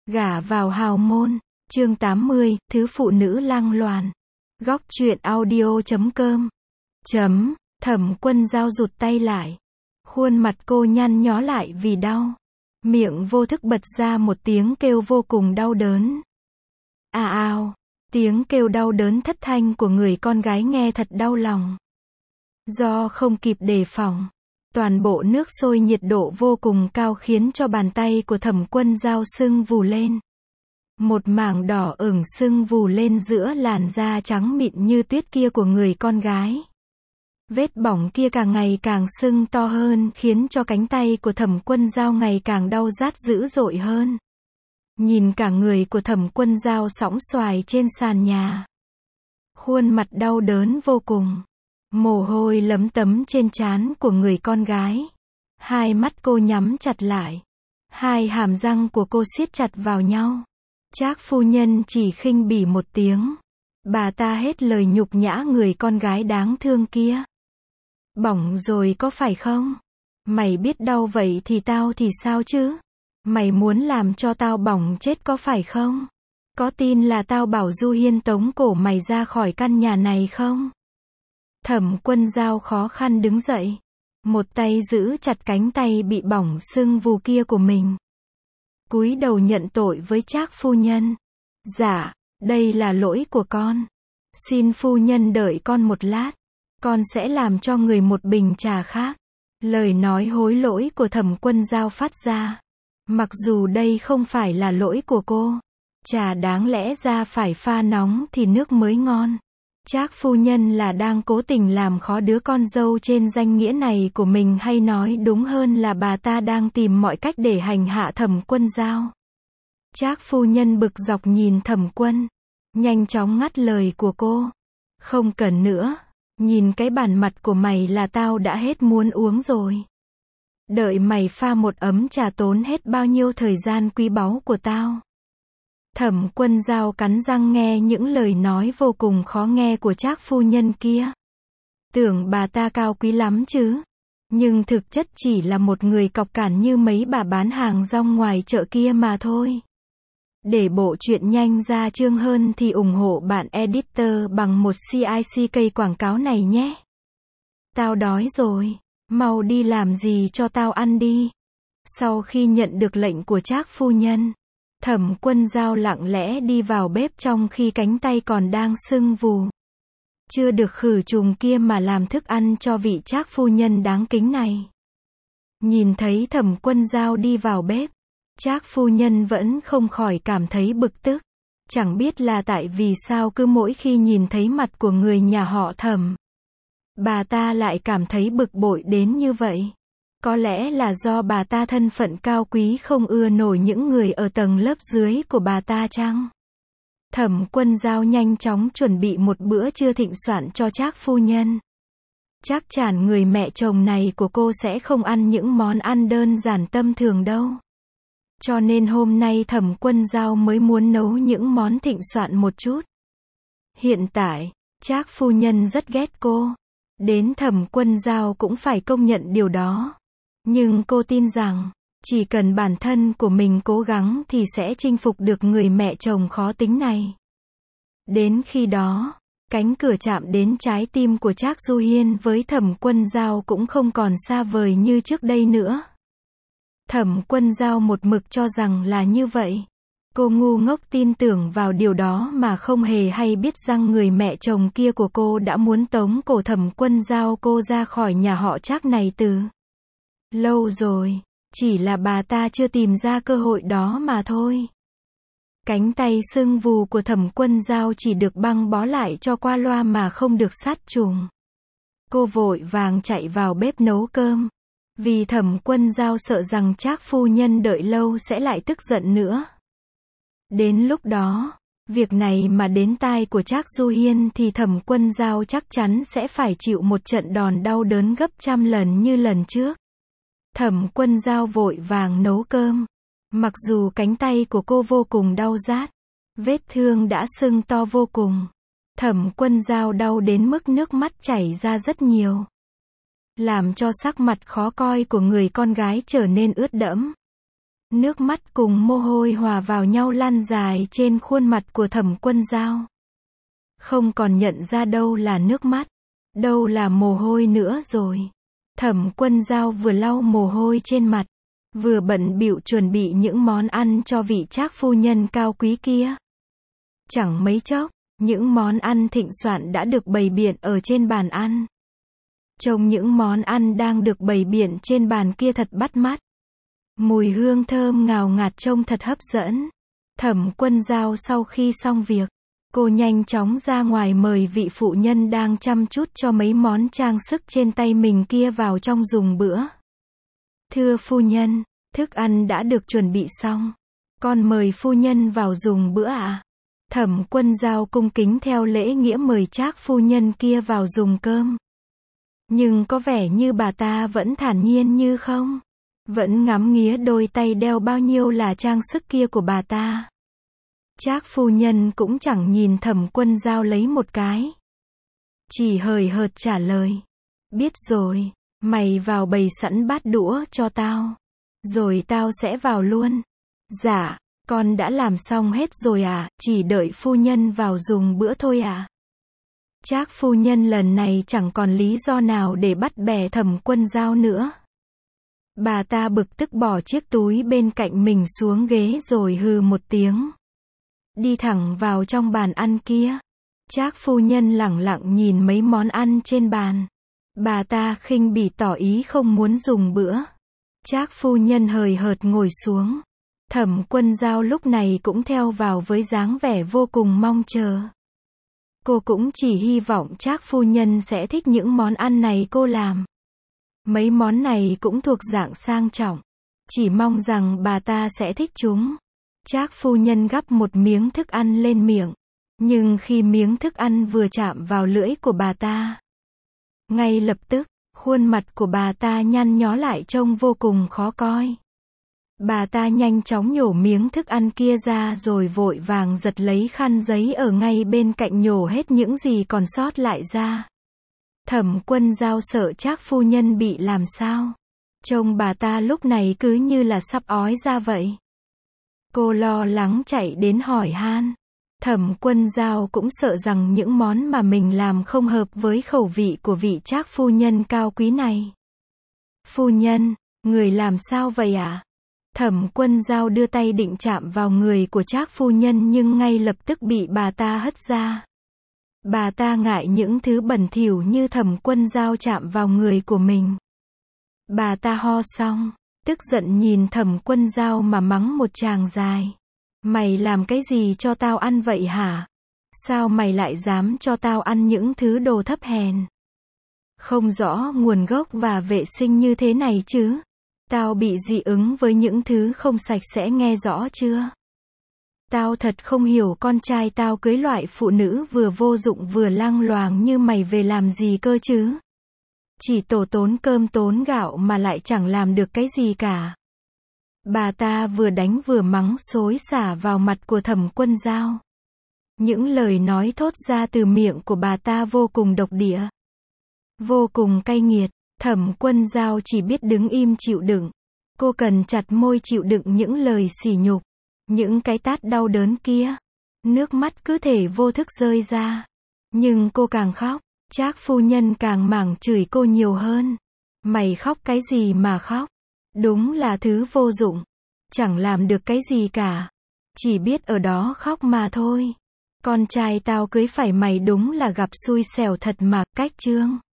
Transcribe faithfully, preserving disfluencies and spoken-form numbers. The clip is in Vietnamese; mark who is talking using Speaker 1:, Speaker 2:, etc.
Speaker 1: Gả vào hào môn, chương tám mươi, thứ phụ nữ lang loàn. Góc truyện audio chấm com. Chấm, Thẩm Quân Dao rụt tay lại. Khuôn mặt cô nhăn nhó lại vì đau. Miệng vô thức bật ra một tiếng kêu vô cùng đau đớn. À ào, tiếng kêu đau đớn thất thanh của người con gái nghe thật đau lòng. Do không kịp đề phòng, toàn bộ nước sôi nhiệt độ vô cùng cao khiến cho bàn tay của Thẩm Quân Dao sưng vù lên. Một mảng đỏ ửng sưng vù lên giữa làn da trắng mịn như tuyết kia của người con gái. Vết bỏng kia càng ngày càng sưng to hơn khiến cho cánh tay của Thẩm Quân Dao ngày càng đau rát dữ dội hơn. Nhìn cả người của Thẩm Quân Dao sõng soài trên sàn nhà. Khuôn mặt đau đớn vô cùng. Mồ hôi lấm tấm trên trán của người con gái. Hai mắt cô nhắm chặt lại. Hai hàm răng của cô siết chặt vào nhau. Trác phu nhân chỉ khinh bỉ một tiếng. Bà ta hết lời nhục nhã người con gái đáng thương kia. Bỏng rồi có phải không? Mày biết đau vậy thì tao thì sao chứ? Mày muốn làm cho tao bỏng chết có phải không? Có tin là tao bảo Du Hiên tống cổ mày ra khỏi căn nhà này không? Thẩm Quân Dao khó khăn đứng dậy. Một tay giữ chặt cánh tay bị bỏng sưng vù kia của mình. Cúi đầu nhận tội với Trác phu nhân. Dạ, đây là lỗi của con. Xin phu nhân đợi con một lát. Con sẽ làm cho người một bình trà khác. Lời nói hối lỗi của Thẩm Quân Dao phát ra. Mặc dù đây không phải là lỗi của cô. Trà đáng lẽ ra phải pha nóng thì nước mới ngon. Trác phu nhân là đang cố tình làm khó đứa con dâu trên danh nghĩa này của mình, hay nói đúng hơn là bà ta đang tìm mọi cách để hành hạ Thẩm Quân Dao. Trác phu nhân bực dọc nhìn Thẩm Quân, nhanh chóng ngắt lời của cô. Không cần nữa, nhìn cái bản mặt của mày là tao đã hết muốn uống rồi. Đợi mày pha một ấm trà tốn hết bao nhiêu thời gian quý báu của tao. Thẩm Quân Dao cắn răng nghe những lời nói vô cùng khó nghe của Trác phu nhân kia. Tưởng bà ta cao quý lắm chứ. Nhưng thực chất chỉ là một người cọc cản như mấy bà bán hàng rong ngoài chợ kia mà thôi. Để bộ truyện nhanh ra chương hơn thì ủng hộ bạn editor bằng một xê i xê ca quảng cáo này nhé. Tao đói rồi, mau đi làm gì cho tao ăn đi. Sau khi nhận được lệnh của Trác phu nhân, Thẩm Quân Dao lặng lẽ đi vào bếp trong khi cánh tay còn đang sưng vù. Chưa được khử trùng kia mà làm thức ăn cho vị Trác phu nhân đáng kính này. Nhìn thấy Thẩm Quân Dao đi vào bếp, Trác phu nhân vẫn không khỏi cảm thấy bực tức. Chẳng biết là tại vì sao cứ mỗi khi nhìn thấy mặt của người nhà họ Thẩm, bà ta lại cảm thấy bực bội đến như vậy. Có lẽ là do bà ta thân phận cao quý không ưa nổi những người ở tầng lớp dưới của bà ta chăng? Thẩm Quân Dao nhanh chóng chuẩn bị một bữa trưa thịnh soạn cho Trác phu nhân. Chắc chắn người mẹ chồng này của cô sẽ không ăn những món ăn đơn giản tầm thường đâu. Cho nên hôm nay Thẩm Quân Dao mới muốn nấu những món thịnh soạn một chút. Hiện tại, Trác phu nhân rất ghét cô. Đến Thẩm Quân Dao cũng phải công nhận điều đó. Nhưng cô tin rằng, chỉ cần bản thân của mình cố gắng thì sẽ chinh phục được người mẹ chồng khó tính này. Đến khi đó, cánh cửa chạm đến trái tim của Trác Du Hiên với Thẩm Quân Dao cũng không còn xa vời như trước đây nữa. Thẩm Quân Dao một mực cho rằng là như vậy. Cô ngu ngốc tin tưởng vào điều đó mà không hề hay biết rằng người mẹ chồng kia của cô đã muốn tống cổ Thẩm Quân Dao cô ra khỏi nhà họ Trác này từ lâu rồi, chỉ là bà ta chưa tìm ra cơ hội đó mà thôi. Cánh tay sưng vù của Thẩm Quân Dao chỉ được băng bó lại cho qua loa mà không được sát trùng. Cô vội vàng chạy vào bếp nấu cơm, vì Thẩm Quân Dao sợ rằng Trác phu nhân đợi lâu sẽ lại tức giận nữa. Đến lúc đó, việc này mà đến tai của Trác Du Hiên thì Thẩm Quân Dao chắc chắn sẽ phải chịu một trận đòn đau đớn gấp trăm lần như lần trước. Thẩm Quân Dao vội vàng nấu cơm. Mặc dù cánh tay của cô vô cùng đau rát, vết thương đã sưng to vô cùng. Thẩm Quân Dao đau đến mức nước mắt chảy ra rất nhiều. Làm cho sắc mặt khó coi của người con gái trở nên ướt đẫm. Nước mắt cùng mồ hôi hòa vào nhau lan dài trên khuôn mặt của Thẩm Quân Dao. Không còn nhận ra đâu là nước mắt, đâu là mồ hôi nữa rồi. Thẩm Quân Dao vừa lau mồ hôi trên mặt, vừa bận bịu chuẩn bị những món ăn cho vị trác phu nhân cao quý kia. Chẳng mấy chốc, những món ăn thịnh soạn đã được bày biện ở trên bàn ăn. Trông những món ăn đang được bày biện trên bàn kia thật bắt mắt. Mùi hương thơm ngào ngạt trông thật hấp dẫn. Thẩm Quân Dao sau khi xong việc, cô nhanh chóng ra ngoài mời vị phụ nhân đang chăm chút cho mấy món trang sức trên tay mình kia vào trong dùng bữa. Thưa phu nhân, thức ăn đã được chuẩn bị xong. Con mời phu nhân vào dùng bữa ạ. À? Thẩm Quân Dao cung kính theo lễ nghĩa mời trác phu nhân kia vào dùng cơm. Nhưng có vẻ như bà ta vẫn thản nhiên như không. Vẫn ngắm nghía đôi tay đeo bao nhiêu là trang sức kia của bà ta. Trác phu nhân cũng chẳng nhìn Thẩm Quân Dao lấy một cái. Chỉ hời hợt trả lời. Biết rồi, mày vào bày sẵn bát đũa cho tao. Rồi tao sẽ vào luôn. Dạ, con đã làm xong hết rồi à, chỉ đợi phu nhân vào dùng bữa thôi à. Trác phu nhân lần này chẳng còn lý do nào để bắt bẻ Thẩm Quân Dao nữa. Bà ta bực tức bỏ chiếc túi bên cạnh mình xuống ghế rồi hừ một tiếng. Đi thẳng vào trong bàn ăn kia. Trác phu nhân lẳng lặng nhìn mấy món ăn trên bàn. Bà ta khinh bỉ tỏ ý không muốn dùng bữa. Trác phu nhân hời hợt ngồi xuống. Thẩm Quân Dao lúc này cũng theo vào với dáng vẻ vô cùng mong chờ. Cô cũng chỉ hy vọng trác phu nhân sẽ thích những món ăn này cô làm. Mấy món này cũng thuộc dạng sang trọng. Chỉ mong rằng bà ta sẽ thích chúng. Trác phu nhân gắp một miếng thức ăn lên miệng. Nhưng khi miếng thức ăn vừa chạm vào lưỡi của bà ta, ngay lập tức, khuôn mặt của bà ta nhăn nhó lại trông vô cùng khó coi. Bà ta nhanh chóng nhổ miếng thức ăn kia ra rồi vội vàng giật lấy khăn giấy ở ngay bên cạnh nhổ hết những gì còn sót lại ra. Thẩm Quân Dao sợ trác phu nhân bị làm sao. Trông bà ta lúc này cứ như là sắp ói ra vậy. Cô lo lắng chạy đến hỏi han. Thẩm Quân Dao cũng sợ rằng những món mà mình làm không hợp với khẩu vị của vị trác phu nhân cao quý này. Phu nhân, người làm sao vậy ạ? À? Thẩm Quân Dao đưa tay định chạm vào người của trác phu nhân nhưng ngay lập tức bị bà ta hất ra. Bà ta ngại những thứ bẩn thỉu như Thẩm Quân Dao chạm vào người của mình. Bà ta ho xong, tức giận nhìn Thẩm Quân Dao mà mắng một tràng dài. Mày làm cái gì cho tao ăn vậy hả? Sao mày lại dám cho tao ăn những thứ đồ thấp hèn? Không rõ nguồn gốc và vệ sinh như thế này chứ? Tao bị dị ứng với những thứ không sạch sẽ nghe rõ chưa? Tao thật không hiểu con trai tao cưới loại phụ nữ vừa vô dụng vừa lang loàng như mày về làm gì cơ chứ? Chỉ tổ tốn cơm tốn gạo mà lại chẳng làm được cái gì cả. Bà ta vừa đánh vừa mắng xối xả vào mặt của Thẩm Quân Dao. Những lời nói thốt ra từ miệng của bà ta vô cùng độc địa, vô cùng cay nghiệt. Thẩm Quân Dao chỉ biết đứng im chịu đựng. Cô cần chặt môi chịu đựng những lời sỉ nhục, những cái tát đau đớn kia. Nước mắt cứ thể vô thức rơi ra. Nhưng cô càng khóc, trác phu nhân càng mảng chửi cô nhiều hơn. Mày khóc cái gì mà khóc? Đúng là thứ vô dụng. Chẳng làm được cái gì cả. Chỉ biết ở đó khóc mà thôi. Con trai tao cưới phải mày đúng là gặp xui xẻo thật mà. Cách chương